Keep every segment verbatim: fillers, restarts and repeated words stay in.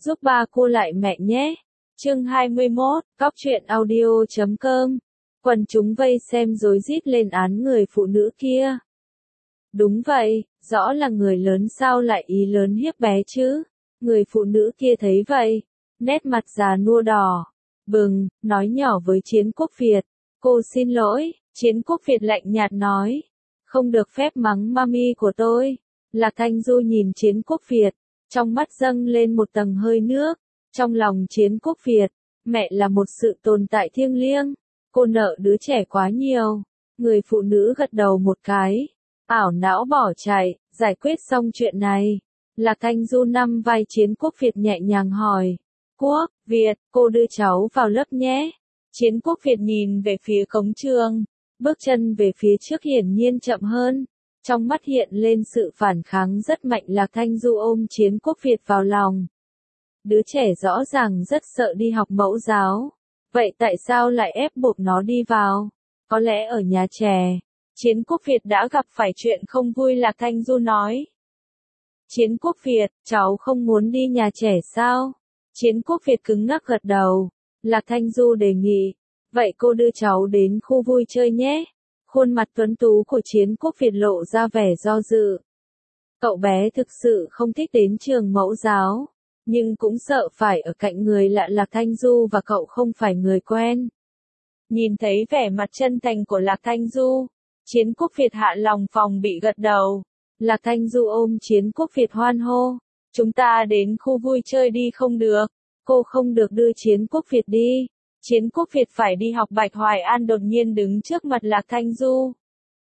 giúp ba cô lại mẹ nhé. Chương hai mươi mốt, Cóc truyện audio chấm com. Quần chúng vây xem rối rít lên án người phụ nữ kia. Đúng vậy, rõ là người lớn sao lại ý lớn hiếp bé chứ. Người phụ nữ kia thấy vậy, nét mặt già nua đỏ, bừng, nói nhỏ với Chiến Quốc Việt. Cô xin lỗi. Chiến Quốc Việt lạnh nhạt nói. Không được phép mắng mami của tôi. Lạc Thanh Du nhìn Chiến Quốc Việt, trong mắt dâng lên một tầng hơi nước. Trong lòng Chiến Quốc Việt, mẹ là một sự tồn tại thiêng liêng. Cô nợ đứa trẻ quá nhiều. Người phụ nữ gật đầu một cái, ảo não bỏ chạy. Giải quyết xong chuyện này, Lạc Thanh Du nắm vai Chiến Quốc Việt nhẹ nhàng hỏi. Quốc Việt, cô đưa cháu vào lớp nhé. Chiến Quốc Việt nhìn về phía cổng trường, bước chân về phía trước hiển nhiên chậm hơn. Trong mắt hiện lên sự phản kháng rất mạnh. Lạc Thanh Du ôm Chiến Quốc Việt vào lòng. Đứa trẻ rõ ràng rất sợ đi học mẫu giáo. Vậy tại sao lại ép buộc nó đi vào? Có lẽ ở nhà trẻ, Chiến Quốc Việt đã gặp phải chuyện không vui. Lạc Thanh Du nói. Chiến Quốc Việt, cháu không muốn đi nhà trẻ sao? Chiến Quốc Việt cứng ngắc gật đầu. Lạc Thanh Du đề nghị. Vậy cô đưa cháu đến khu vui chơi nhé. Khuôn mặt tuấn tú của Chiến Quốc Việt lộ ra vẻ do dự. Cậu bé thực sự không thích đến trường mẫu giáo, nhưng cũng sợ phải ở cạnh người lạ. Lạc Thanh Du và cậu không phải người quen. Nhìn thấy vẻ mặt chân thành của Lạc Thanh Du, Chiến Quốc Việt hạ lòng phòng bị gật đầu. Lạc Thanh Du ôm Chiến Quốc Việt hoan hô. Chúng ta đến khu vui chơi đi không được. Cô không được đưa Chiến Quốc Việt đi. Chiến Quốc Việt phải đi học. Bạch Hoài An đột nhiên đứng trước mặt Lạc Thanh Du.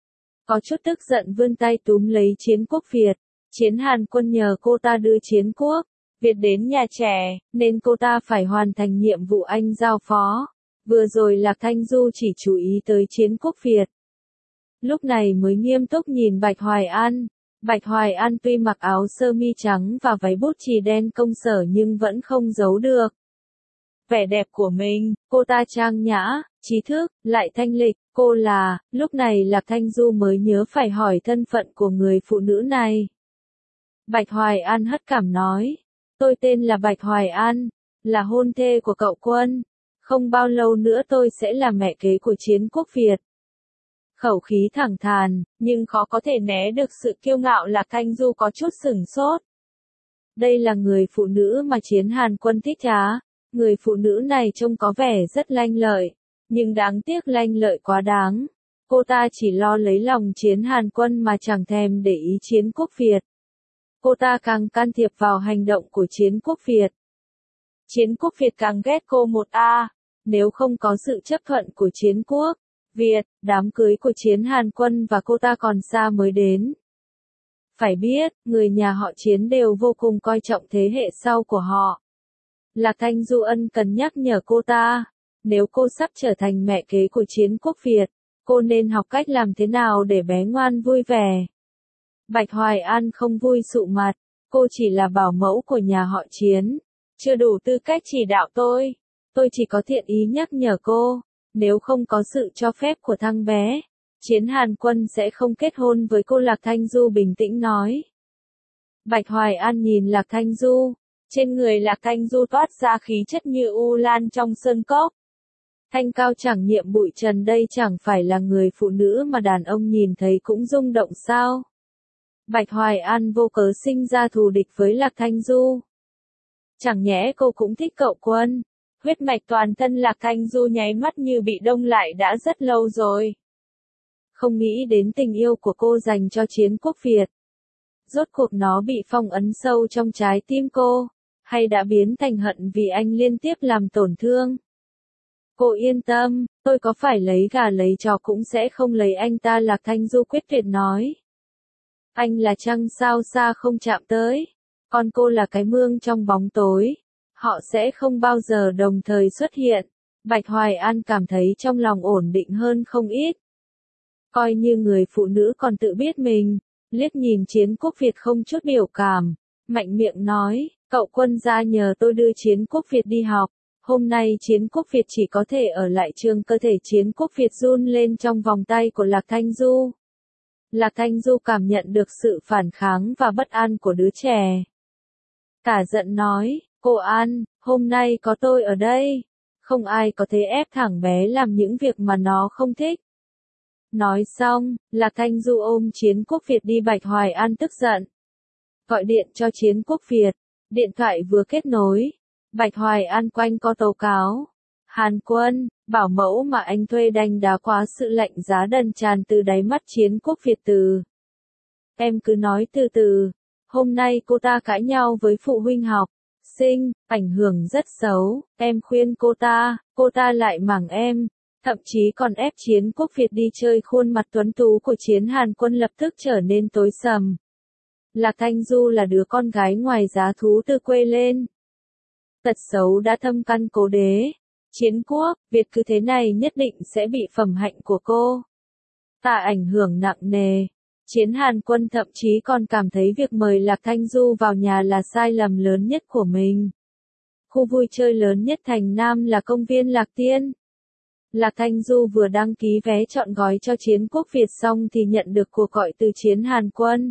Có chút tức giận vươn tay túm lấy Chiến Quốc Việt. Chiến Hàn Quân nhờ cô ta đưa Chiến Quốc Việt đến nhà trẻ, nên cô ta phải hoàn thành nhiệm vụ anh giao phó. Vừa rồi Lạc Thanh Du chỉ chú ý tới Chiến Quốc Việt. Lúc này mới nghiêm túc nhìn Bạch Hoài An. Bạch Hoài An tuy mặc áo sơ mi trắng và váy bút chì đen công sở nhưng vẫn không giấu được vẻ đẹp của mình. Cô ta trang nhã, trí thức, lại thanh lịch. Cô là, lúc này Lạc Thanh Du mới nhớ phải hỏi thân phận của người phụ nữ này. Bạch Hoài An hất cảm nói. Tôi tên là Bạch Hoài An, là hôn thê của cậu Quân. Không bao lâu nữa tôi sẽ là mẹ kế của Chiến Quốc Việt. Khẩu khí thẳng thắn, nhưng khó có thể né được sự kiêu ngạo. Lạc Thanh Du có chút sửng sốt. Đây là người phụ nữ mà Chiến Hàn Quân thích á. Người phụ nữ này trông có vẻ rất lanh lợi, nhưng đáng tiếc lanh lợi quá đáng. Cô ta chỉ lo lấy lòng Chiến Hàn Quân mà chẳng thèm để ý Chiến Quốc Việt. Cô ta càng can thiệp vào hành động của Chiến Quốc Việt. Chiến Quốc Việt càng ghét cô một a. Nếu không có sự chấp thuận của Chiến Quốc Việt, đám cưới của Chiến Hàn Quân và cô ta còn xa mới đến. Phải biết, người nhà họ Chiến đều vô cùng coi trọng thế hệ sau của họ. Lạc Thanh Du ân cần nhắc nhở cô ta. Nếu cô sắp trở thành mẹ kế của Chiến Quốc Việt, cô nên học cách làm thế nào để bé ngoan vui vẻ. Bạch Hoài An không vui sụ mặt. Cô chỉ là bảo mẫu của nhà họ Chiến, chưa đủ tư cách chỉ đạo tôi. Tôi chỉ có thiện ý nhắc nhở cô. Nếu không có sự cho phép của thằng bé, Chiến Hàn Quân sẽ không kết hôn với cô. Lạc Thanh Du bình tĩnh nói. Bạch Hoài An nhìn Lạc Thanh Du. Trên người Lạc Thanh Du toát ra khí chất như u lan trong sơn cốc. Thanh cao chẳng nhiệm bụi trần, đây chẳng phải là người phụ nữ mà đàn ông nhìn thấy cũng rung động sao? Bạch Hoài An vô cớ sinh ra thù địch với Lạc Thanh Du. Chẳng nhẽ cô cũng thích cậu Quân? Huyết mạch toàn thân Lạc Thanh Du nháy mắt như bị đông lại đã rất lâu rồi. Không nghĩ đến tình yêu của cô dành cho Chiến Quốc Việt. Rốt cuộc nó bị phong ấn sâu trong trái tim cô, hay đã biến thành hận vì anh liên tiếp làm tổn thương? Cô yên tâm, tôi có phải lấy gà lấy chó cũng sẽ không lấy anh ta. Lạc Thanh Du quyết tuyệt nói. Anh là trăng sao xa không chạm tới, còn cô là cái mương trong bóng tối. Họ sẽ không bao giờ đồng thời xuất hiện. Bạch Hoài An cảm thấy trong lòng ổn định hơn không ít. Coi như người phụ nữ còn tự biết mình. Liếc nhìn Chiến Quốc Việt không chút biểu cảm, mạnh miệng nói. Cậu Quân ra nhờ tôi đưa Chiến Quốc Việt đi học. Hôm nay Chiến Quốc Việt chỉ có thể ở lại trường. Cơ thể Chiến Quốc Việt run lên trong vòng tay của Lạc Thanh Du. Lạc Thanh Du cảm nhận được sự phản kháng và bất an của đứa trẻ. Cả giận nói, Cô An, hôm nay có tôi ở đây. Không ai có thể ép thằng bé làm những việc mà nó không thích. Nói xong, Lạc Thanh Du ôm Chiến Quốc Việt đi. Bạch Hoài An tức giận. Gọi điện cho Chiến Quốc Việt. Điện thoại vừa kết nối. Bạch Hoài An quanh co tố cáo. Hàn Quân, bảo mẫu mà anh thuê đanh đá quá sự lạnh giá đần tràn từ đáy mắt Chiến Quốc Việt từ. Em cứ nói từ từ. Hôm nay cô ta cãi nhau với phụ huynh học sinh, ảnh hưởng rất xấu. Em khuyên cô ta, cô ta lại mắng em. Thậm chí còn ép Chiến Quốc Việt đi chơi. Khuôn mặt tuấn tú của Chiến Hàn Quân lập tức trở nên tối sầm. Lạc Thanh Du là đứa con gái ngoài giá thú từ quê lên. Tật xấu đã thâm căn cố đế. Chiến Quốc Việt cứ thế này nhất định sẽ bị phẩm hạnh của cô ta ảnh hưởng nặng nề. Chiến Hàn Quân thậm chí còn cảm thấy việc mời Lạc Thanh Du vào nhà là sai lầm lớn nhất của mình. Khu vui chơi lớn nhất thành Nam là công viên Lạc Tiên. Lạc Thanh Du vừa đăng ký vé chọn gói cho Chiến Quốc Việt xong thì nhận được cuộc gọi từ Chiến Hàn Quân.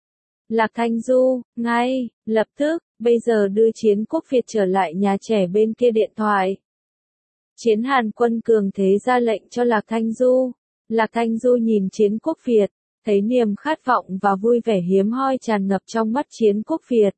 Lạc Thanh Du, ngay, lập tức, bây giờ đưa Chiến Quốc Việt trở lại nhà trẻ. Bên kia điện thoại. Chiến Hàn Quân cường thế ra lệnh cho Lạc Thanh Du. Lạc Thanh Du nhìn Chiến Quốc Việt, thấy niềm khát vọng và vui vẻ hiếm hoi tràn ngập trong mắt Chiến Quốc Việt.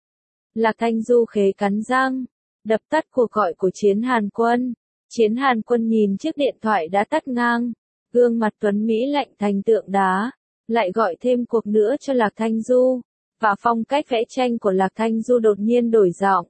Lạc Thanh Du khế cắn răng, đập tắt cuộc gọi của Chiến Hàn Quân. Chiến Hàn Quân nhìn chiếc điện thoại đã tắt ngang, gương mặt tuấn Mỹ lạnh thành tượng đá, lại gọi thêm cuộc nữa cho Lạc Thanh Du, và phong cách vẽ tranh của Lạc Thanh Du đột nhiên đổi giọng.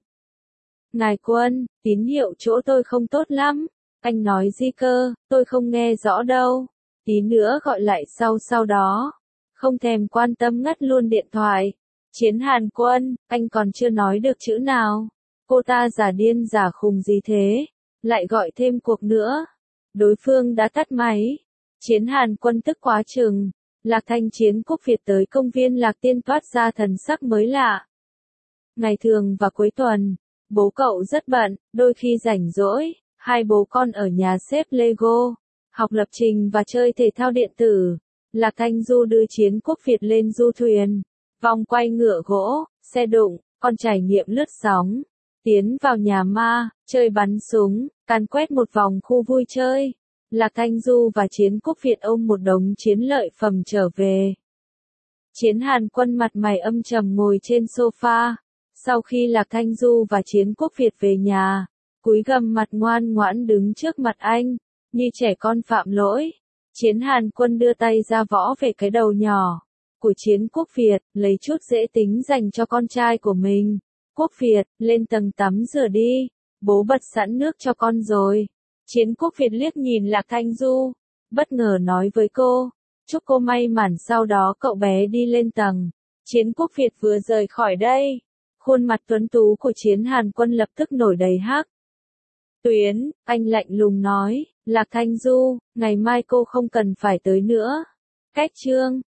Ngài Quân, tín hiệu chỗ tôi không tốt lắm, anh nói gì cơ, tôi không nghe rõ đâu, tí nữa gọi lại sau sau đó, không thèm quan tâm ngắt luôn điện thoại. Chiến Hàn Quân, anh còn chưa nói được chữ nào, cô ta giả điên giả khùng gì thế, lại gọi thêm cuộc nữa, đối phương đã tắt máy. Chiến Hàn Quân tức quá chừng. Lạc Thanh Chiến Quốc Việt tới công viên Lạc Tiên toát ra thần sắc mới lạ. Ngày thường và cuối tuần, bố cậu rất bận, đôi khi rảnh rỗi, hai bố con ở nhà xếp Lego, học lập trình và chơi thể thao điện tử. Lạc Thanh Du đưa Chiến Quốc Việt lên du thuyền, vòng quay ngựa gỗ, xe đụng, con trải nghiệm lướt sóng, tiến vào nhà ma, chơi bắn súng, càn quét một vòng khu vui chơi. Lạc Thanh Du và Chiến Quốc Việt ôm một đống chiến lợi phẩm trở về. Chiến Hàn Quân mặt mày âm trầm ngồi trên sofa. Sau khi Lạc Thanh Du và Chiến Quốc Việt về nhà, cúi gằm mặt ngoan ngoãn đứng trước mặt anh, như trẻ con phạm lỗi. Chiến Hàn Quân đưa tay ra võ về cái đầu nhỏ của Chiến Quốc Việt, lấy chút dễ tính dành cho con trai của mình. Quốc Việt, lên tầng tắm rửa đi, bố bật sẵn nước cho con rồi. Chiến Quốc Việt liếc nhìn Lạc Thanh Du, bất ngờ nói với cô, chúc cô may mắn. Sau đó cậu bé đi lên tầng. Chiến Quốc Việt vừa rời khỏi đây, khuôn mặt tuấn tú của Chiến Hàn Quân lập tức nổi đầy hắc tuyến. Anh lạnh lùng nói, Lạc Thanh Du, ngày mai cô không cần phải tới nữa. Cách chương